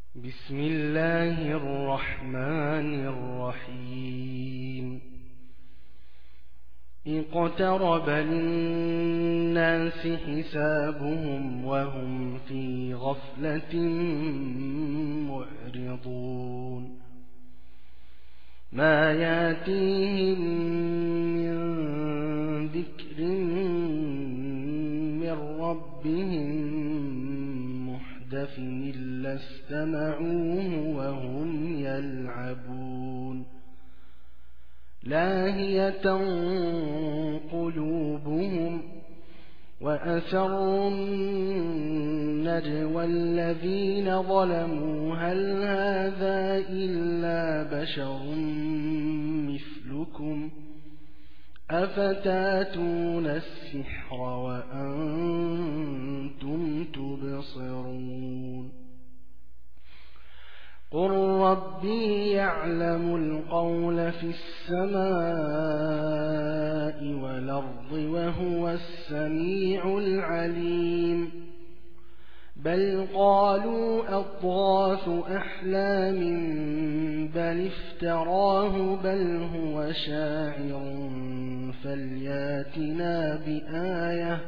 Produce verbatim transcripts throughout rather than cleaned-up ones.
بسم الله الرحمن الرحيم اقترب للناس حسابهم وهم في غفلة معرضون ما ياتيهم من ذكر من ربهم محدث إلا استمعوه وهم يلعبون لاهية قلوبهم وأسروا النجوى الذين ظلموا هل هذا إلا بشر مثلكم أفتاتون السحر وأنتم تبصرون قل ربي يعلم القول في السماء والأرض وهو السميع العليم بل قالوا أضغاث أحلام بل افتراه بل هو شاعر فلياتنا بآية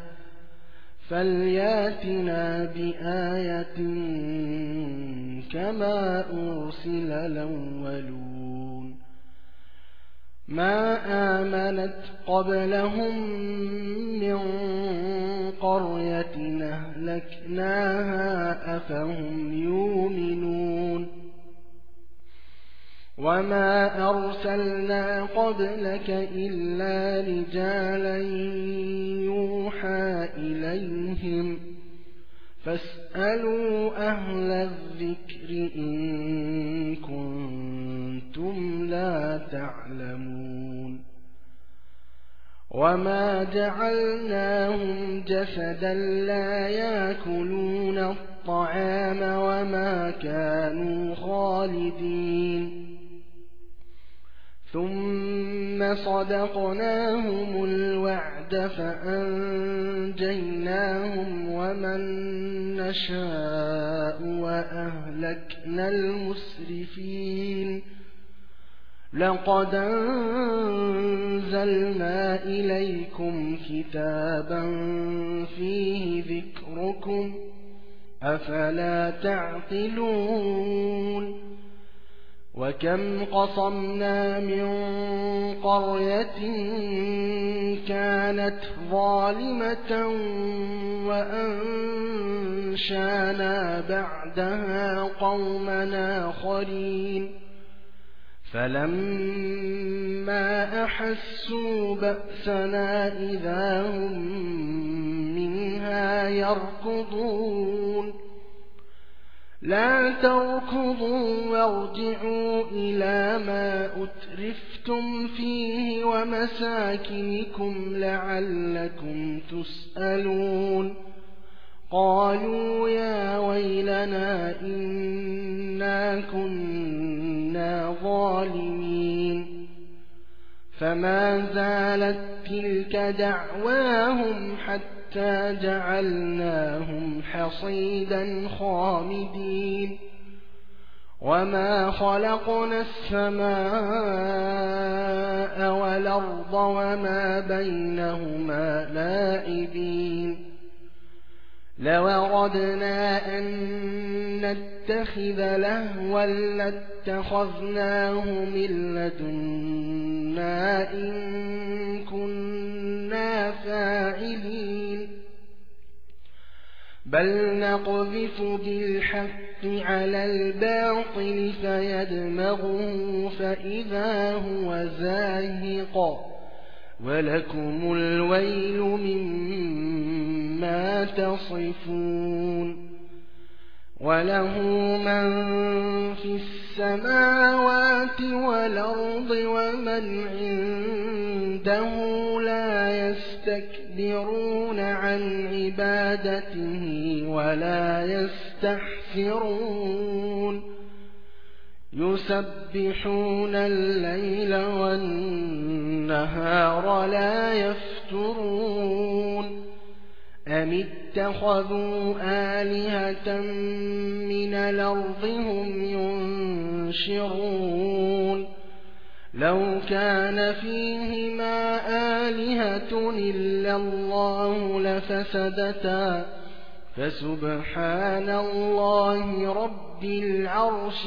فلياتنا بآية كما أرسل الأولون ما آمنت قبلهم من قرية أهلكناها أفهم يؤمنون وما أرسلنا قبلك إلا رجالا يوحى إليهم فاسألوا أهل الذكر إن كنتم لا تعلمون وما جعلناهم جسدا لا يأكلون الطعام وما كانوا خالدين ثم صدقناهم الوعد فأنجيناهم ومن نشاء وأهلكنا المسرفين لقد أنزلنا إليكم كتابا فيه ذكركم أفلا تعقلون وكم قصمنا من قرية كانت ظالمة وأنشانا بعدها قومنا آخرين فلما أحسوا بأسنا إذا هم منها يركضون لا تركضوا وارجعوا إلى ما أترفتم فيه ومساكنكم لعلكم تسألون قالوا يا ويلنا إنا كنا ظالمين فما زالت تلك دعواهم حتى حتى جعلناهم حصيدا خامدين وما خلقنا السماء والأرض وما بينهما لاعبين لو أردنا أن نتخذ لهوا لاتخذناه من لدنا إن كنا فاعلين بل نقذف بالحق على الباطل فيدمغه فإذا هو زاهق ولكم الويل مما تصفون وله من في السماوات والأرض ومن عنده لا يستكبرون عن عبادته ولا يستحسرون يسبحون الليل والنهار لا يفترون أم اتخذوا آلهة من الأرض هم ينشرون لو كان فيهما آلهة إلا الله لفسدتا فسبحان الله رب العرش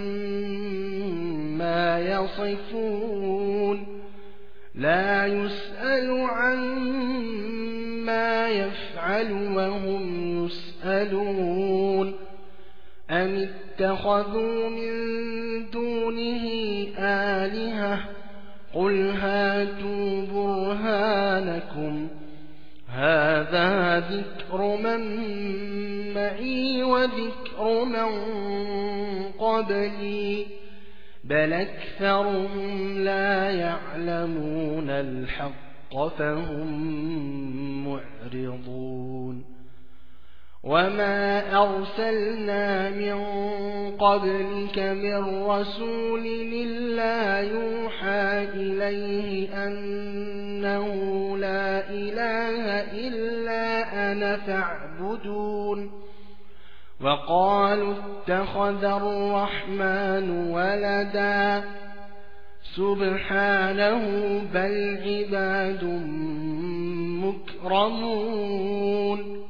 عما يصفون لا يسأل عما يفعل وهم يسألون أم اتخذوا من دونه آلهة قل هاتوا برهانكم هذا ذكر من معي وذكر من قبلي بل أكثرهم لا يعلمون الحق فهم معرضون وما أرسلنا من قبلك من رسول إلا يوحى إليه أنه لا إله إلا أنا فاعبدون وقالوا اتخذ الرحمن ولدا سبحانه بل عباد مكرمون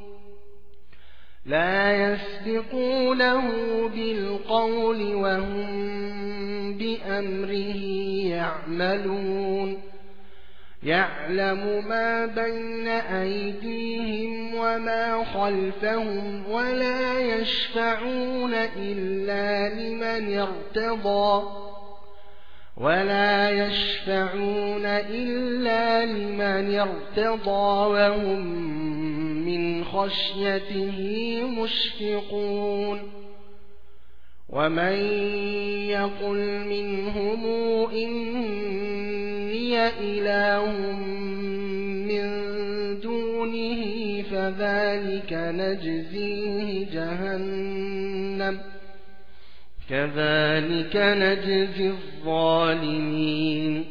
لا يسبقونه بالقول وهم بأمره يعملون يعلم ما بين أيديهم وما خلفهم ولا يشفعون إلا لمن ارتضى ولا يشفعون إلا لمن ارتضى وهم من خشيته مشفقون ومن يقل منهم إني إله من دونه فذلك نجزيه جهنم كذلك نجزي الظالمين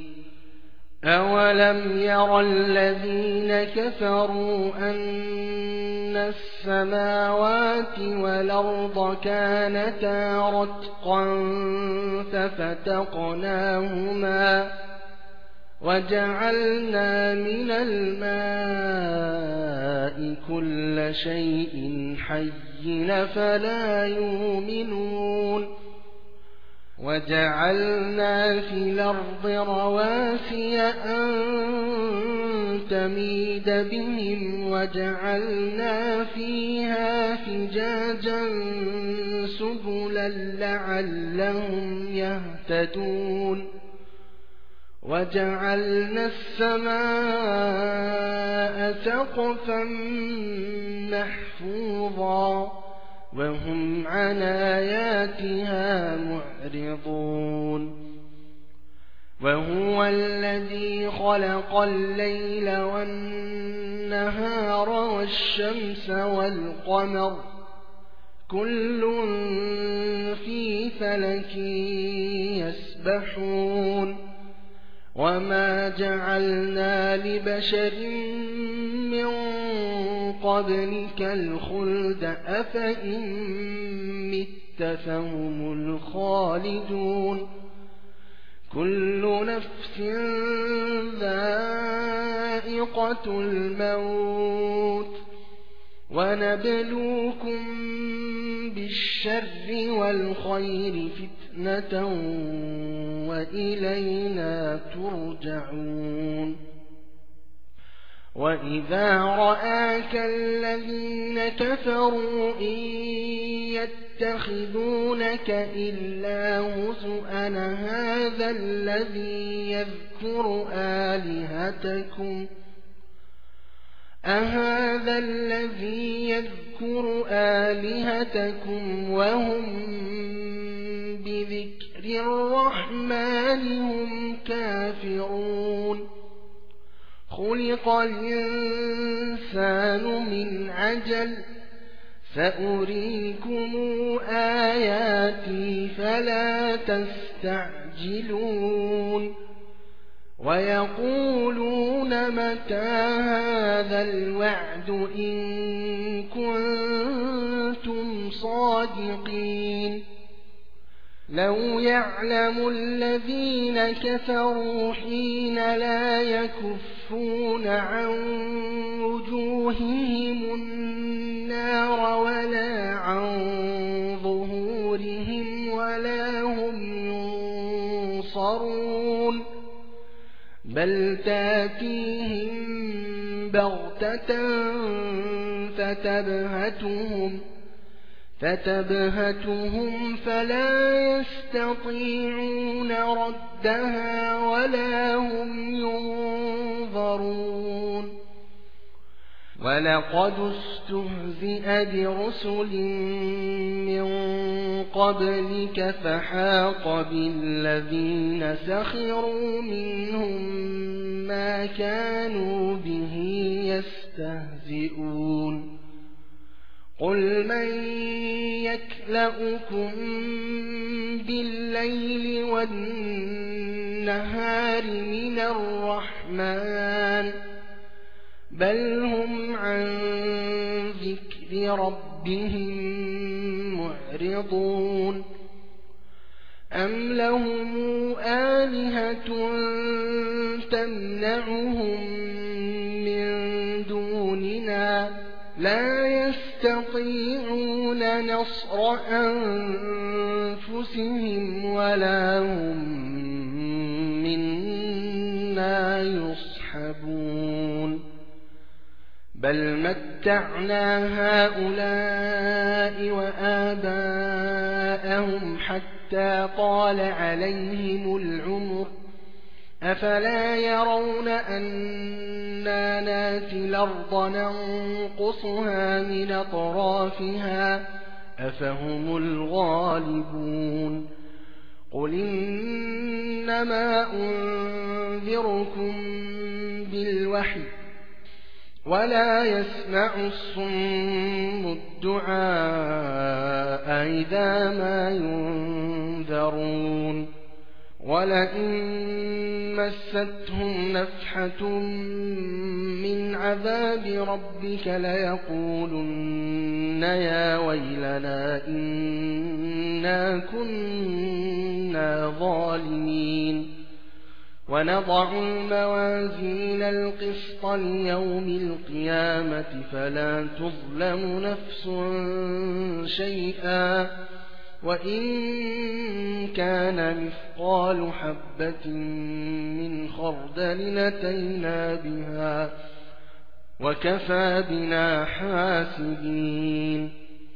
أولم ير الذين كفروا أن السماوات والأرض كانتا رتقا ففتقناهما وجعلنا من الماء كل شيء حي فلا يؤمنون وجعلنا في الأرض رواسي أن تميد بهم وجعلنا فيها فجاجا سبلا لعلهم يهتدون وجعلنا السماء سقفا محفوظا وهم عن آياتها معرضون وهو الذي خلق الليل والنهار والشمس والقمر كل في فلك يسبحون وما جعلنا لبشر من قبلك الخلد أفإن مت فهم الخالدون كل نفس ذائقة الموت ونبلوكم بالشر والخير فتنة وإلينا ترجعون وإذا رآك الذين كفروا إن يتخذونك إلا هزؤا هذا الذي يذكر آلهتكم أهذا الذي يذكر آلهتكم وهم بذكر الرحمن هم كافرون خلق الإنسان من عجل سأريكم آياتي فلا تستعجلون ويقولون متى هذا الوعد إن كنتم صادقين لو يعلم الذين كفروا حين لا يكفون عن وجوههم النار ولا عن ظهورهم ولا هم ينصرون بل تاتيهم بغتة فتبهتهم فتبهتهم فلا يستطيعون ردها ولا هم ينظرون ولقد استهزئ برسل من قبلك فحاق بالذين سخروا منهم ما كانوا به يستهزئون قل من يكلؤكم بالليل والنهار من الرحمن بل هم عن ذكر ربهم معرضون أم لهم آلهة تمنعهم من دوننا لا يستطيعون نصر أنفسهم ولا هم منا يصحبون بل متعنا هؤلاء وآباءهم حتى طال عليهم العمر أفلا يرون أنا ناتي الأرض ننقصها من أطرافها أفهم الغالبون قل إنما أنذركم بالوحي ولا يسمع الصم الدعاء إذا ما ينذرون ولئن مستهم نفحة من عذاب ربك ليقولن يا ويلنا إنا كنا ظالمين ونضع الموازين القسط ليوم القيامة فلا تظلم نفس شيئا وإن كان مثقال حبة من خردل أتينا بها وكفى بنا حاسبين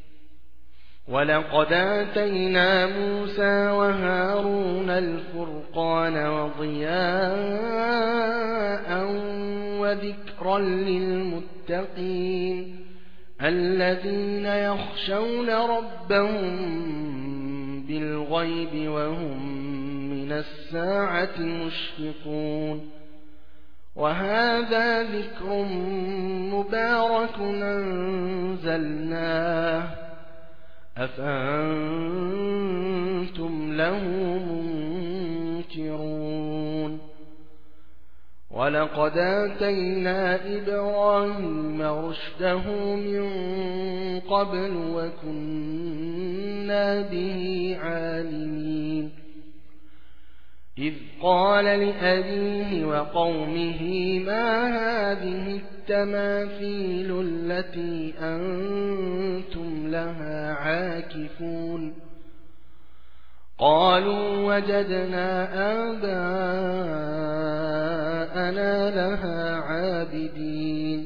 ولقد آتينا موسى وهارون الفرقان وضياء وذكرا للمتقين الذين يخشون ربهم بالغيب وهم من الساعة مشفقون وهذا ذكر مبارك أنزلناه أفأنتم له منكرون ولقد آتينا إبراهيم رشده من قبل وكنا به عالمين إذ قال لأبيه وقومه ما هذه التماثيل التي أنتم لها عاكفون قالوا وجدنا آباءنا لها عابدين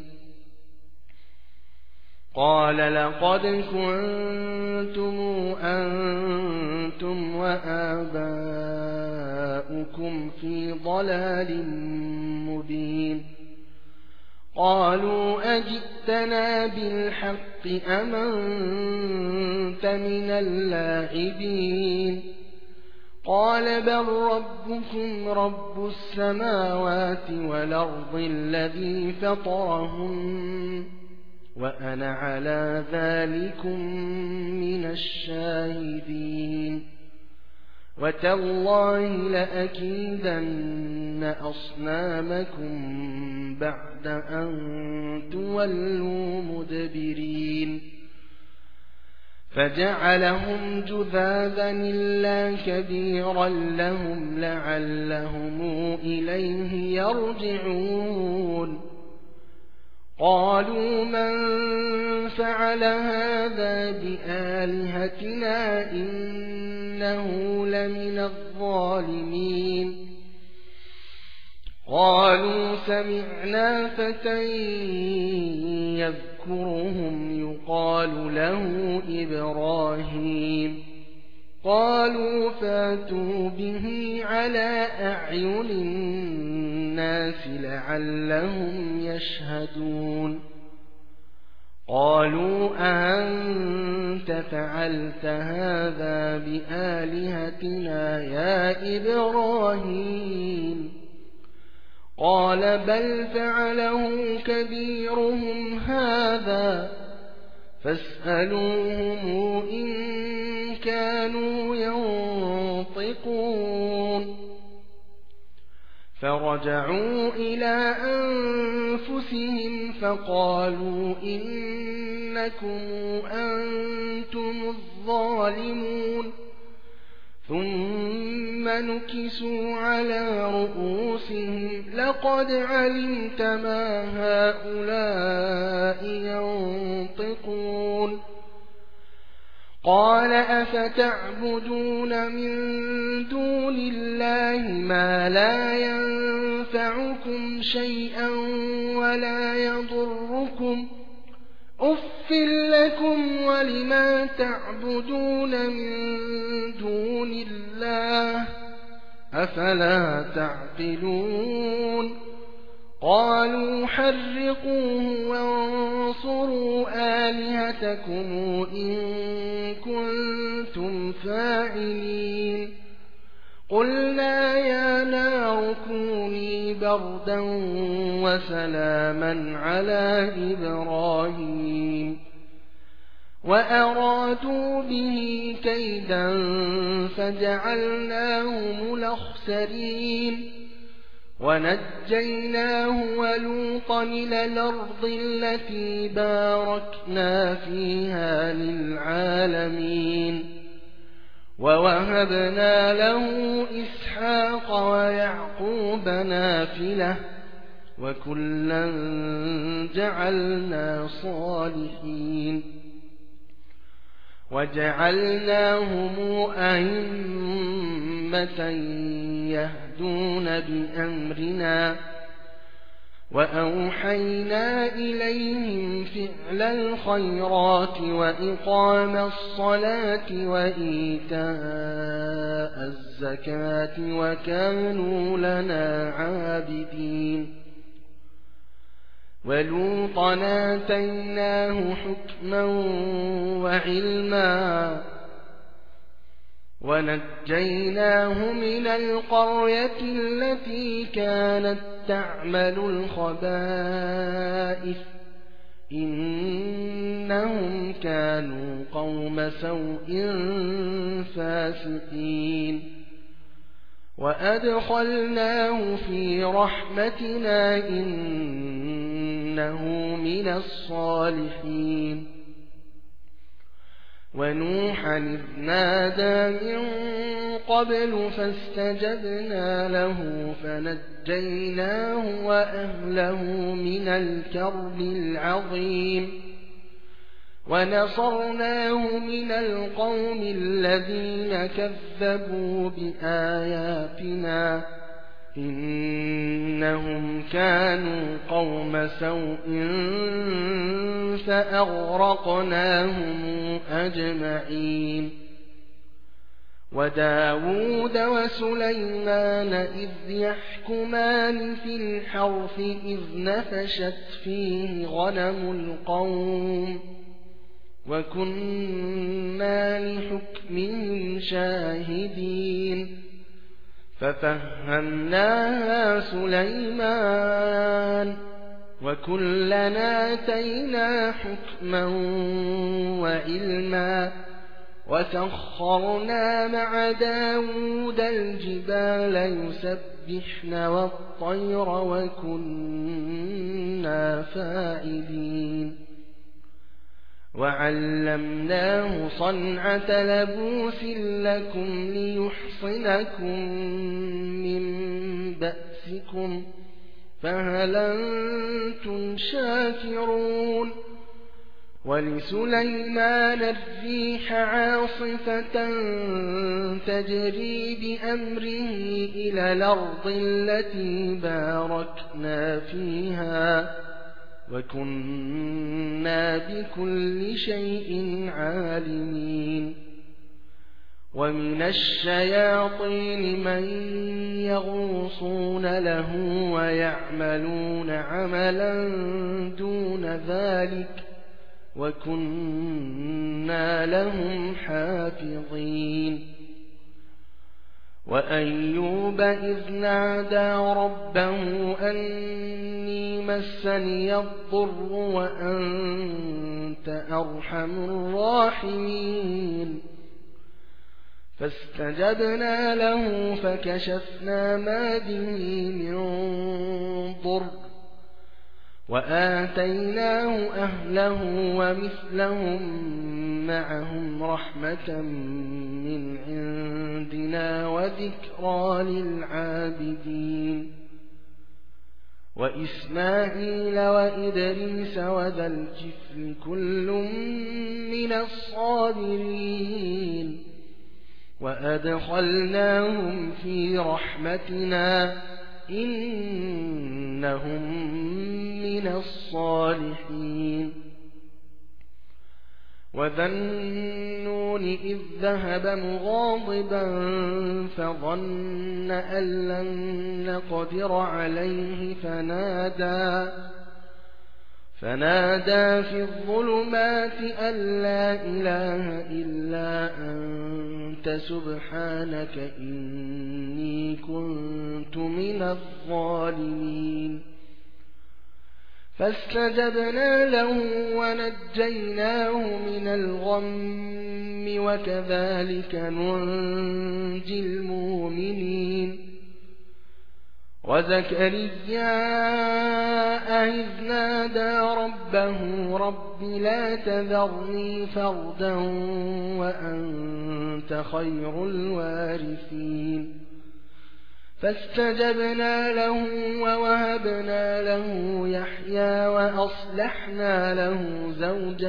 قال لقد كنتم أنتم وآباؤكم في ضلال مبين قالوا أجئتنا بالحق أم أنت من اللاعبين قال بل ربكم رب السماوات والأرض الذي فطرهم وأنا على ذلكم من الشاهدين وتالله لأكيدن أصنامكم بعد أن تولوا مدبرين فجعلهم جذاذا إلا كبيرا لهم لعلهم إليه يرجعون قالوا من فعل هذا بآلهتنا إنه لمن الظالمين قالوا سمعنا فتى يذكرهم يقال له إبراهيم قالوا فاتوا به على أعين الناس لعلهم يشهدون قالوا أأنت فعلت هذا بآلهتنا يا إبراهيم قال بل فعله كبيرهم هذا فاسألوهم إن كانوا ينطقون فرجعوا إلى أنفسهم فقالوا إنكم أنتم الظالمون ثم نكسوا على رؤوسهم لقد علمت ما هؤلاء ينطقون قال أفتعبدون من دون الله ما لا ينفعكم شيئا ولا يضركم أف لكم ولما تعبدون من دون الله أفلا تعقلون قالوا حرقوه وانصروا آلهتكم إن كنتم فاعلين قلنا يا نار كوني بردا وسلاما على إبراهيم وأرادوا به كيدا فجعلناهم الأخسرين ونجيناه ولوطا إلى الأرض التي باركنا فيها للعالمين ووهبنا له إسحاق ويعقوب نافلة وكلا جعلنا صالحين وجعلناهم أئمة يهدون بأمرنا وأوحينا إليهم فعل الخيرات وإقام الصلاة وإيتاء الزكاة وكانوا لنا عابدين ولوطا آتيناه حكما وعلما ونجيناه من القرية التي كانت تعمل الخبائث إنهم كانوا قوم سوء فاسقين وأدخلناه في رحمتنا إنه من الصالحين ونوحا إذ نادى من قبل فاستجبنا له فنجيناه وأهله من الكرب العظيم ونصرناه من القوم الذين كذبوا بآياتنا إنهم كانوا قوم سوء فأغرقناهم أجمعين وداود وسليمان إذ يحكمان في الحرث إذ نفشت فيه غنم القوم وكنا لحكمهم شاهدين ففهمناها سليمان وكلنا آتينا حكما وعلما وسخرنا مع داود الجبال يسبحن والطير وكنا فاعلين وعلمناه صنعة لبوس لكم ليحصنكم من بأسكم فهل أنتم شاكرون ولسليمان الريح عاصفة تجري بأمره إلى الأرض التي باركنا فيها وكنا بكل شيء عالمين ومن الشياطين من يغوصون له ويعملون عملا دون ذلك وكنا لهم حافظين وأيوب إذ نادى ربه أني مسني الضر وأنت أرحم الراحمين فاستجبنا له فكشفنا ما به من ضر وآتيناه أهله ومثلهم معهم رحمة من عندنا وذكرى للعابدين وإسماعيل وإدريس وذا الكفل كل من الصابرين وأدخلناهم في رحمتنا إنهم من الصالحين وذا النون إذ ذهب مغاضبا فظن أن لن نقدر عليه فنادى فنادى في الظلمات أن لا إله إلا أنت سبحانك إني كنت من الظالمين فاستجبنا له ونجيناه من الغم وكذلك ننجي المؤمنين وزكريا إذ نادى ربه رب لا تذرني فردا وأنت خير الوارثين فاستجبنا له ووهبنا له يحيى وأصلحنا له زوجه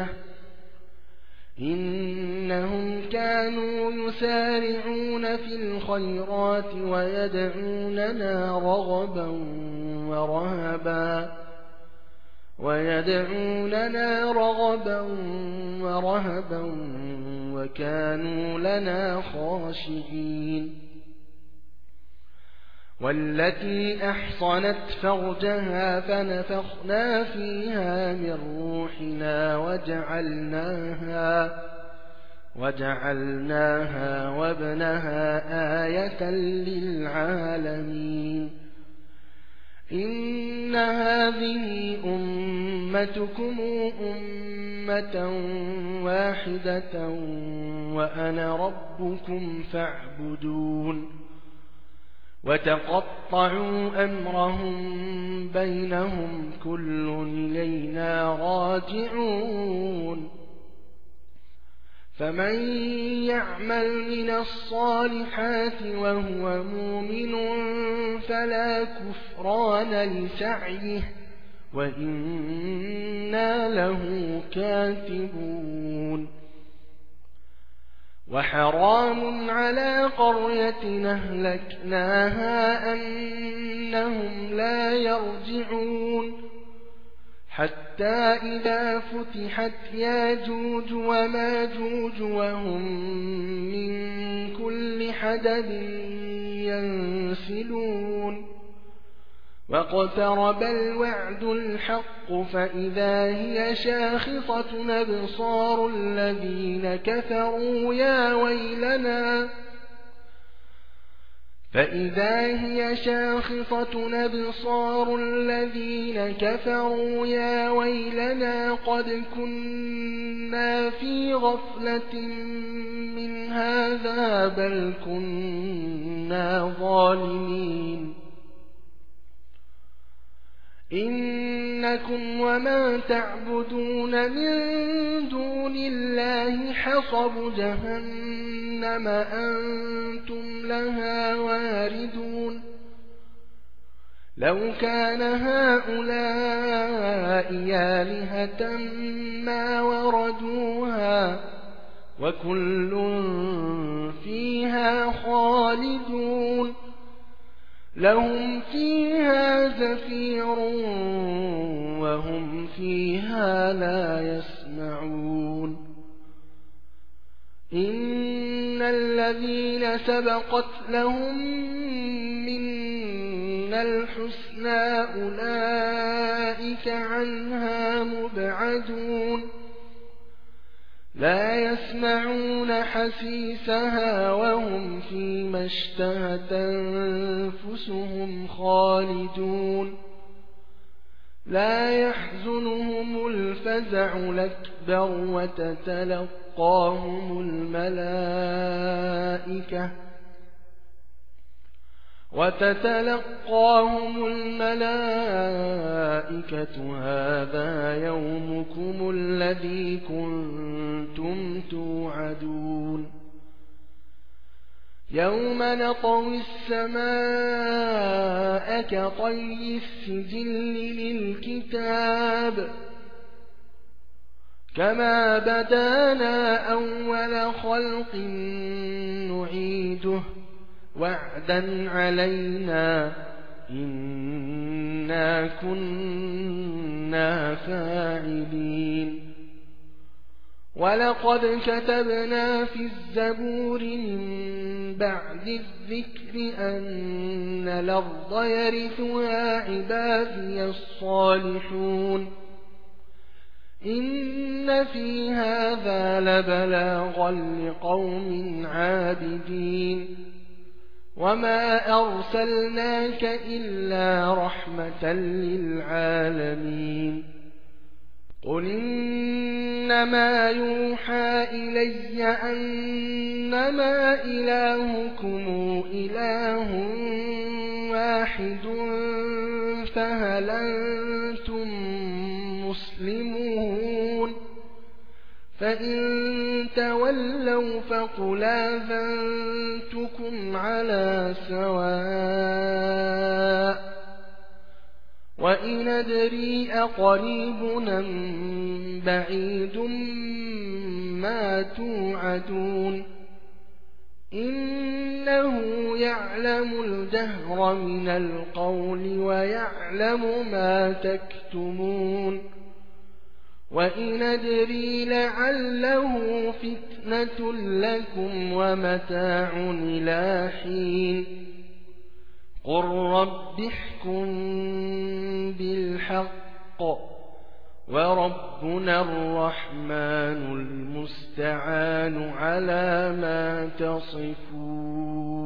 إنهم كانوا يسارعون في الخيرات ويدعوننا رغبا ورهبا ويدعوننا رغبا ورهبا وكانوا لنا خاشعين والتي أحصنت فرجها فنفخنا فيها من روحنا وجعلناها وجعلناها وابنها آية للعالمين إن هذه أمتكم أمة واحدة وأنا ربكم فاعبدون وتقطعوا أمرهم بينهم كل إلينا راجعون فمن يعمل من الصالحات وهو مؤمن فلا كفران لسعيه وإنا له كاتبون وحرام على قرية أهلكناها أنهم لا يرجعون حتى إذا فتحت ياجوج وماجوج وهم من كل حدب ينسلون واقترب الوعد الحق فإذا هي شاخصة أبصار الذين كفروا يا ويلنا فإذا هي شاخصة أبصار الذين كفروا يا ويلنا قد كنا في غفلة من هذا بل كنا ظالمين إنكم وما تعبدون من دون الله حصب جهنم أنتم لها واردون لو كان هؤلاء آلهة ما وردوها وكل فيها خالدون لهم فيها زفير وهم فيها لا يسمعون إن الذين سبقت لهم منا الحسنى أولئك عنها مبعدون لا يسمعون حسيسها وهم فيما اشتهت أنفسهم خالدون لا يحزنهم الفزع الأكبر وتتلقاهم الملائكة وتتلقاهم الملائكة هذا يومكم الذي كنتم توعدون يوم نطوي السماء كطي السجل للكتاب كما بدانا أول خلق نعيده وعدا علينا إنا كنا فاعلين ولقد كتبنا في الزبور من بعد الذكر أن الأرض يرثها عبادي الصالحون إن في هذا لبلاغا لقوم عابدين وما أرسلناك إلا رحمة للعالمين قل إنما يوحى إلي أنما إلهكم إله واحد فهل أنتم مسلمون فإن تولوا فقل آذنتكم على سواء وإن أدري أقريب أم بعيد ما توعدون إنه يعلم الجهر من القول ويعلم ما تكتمون وإن أدري لعله فتنة لكم ومتاع إلى حين قل رب احكم بالحق وربنا الرحمن المستعان على ما تصفون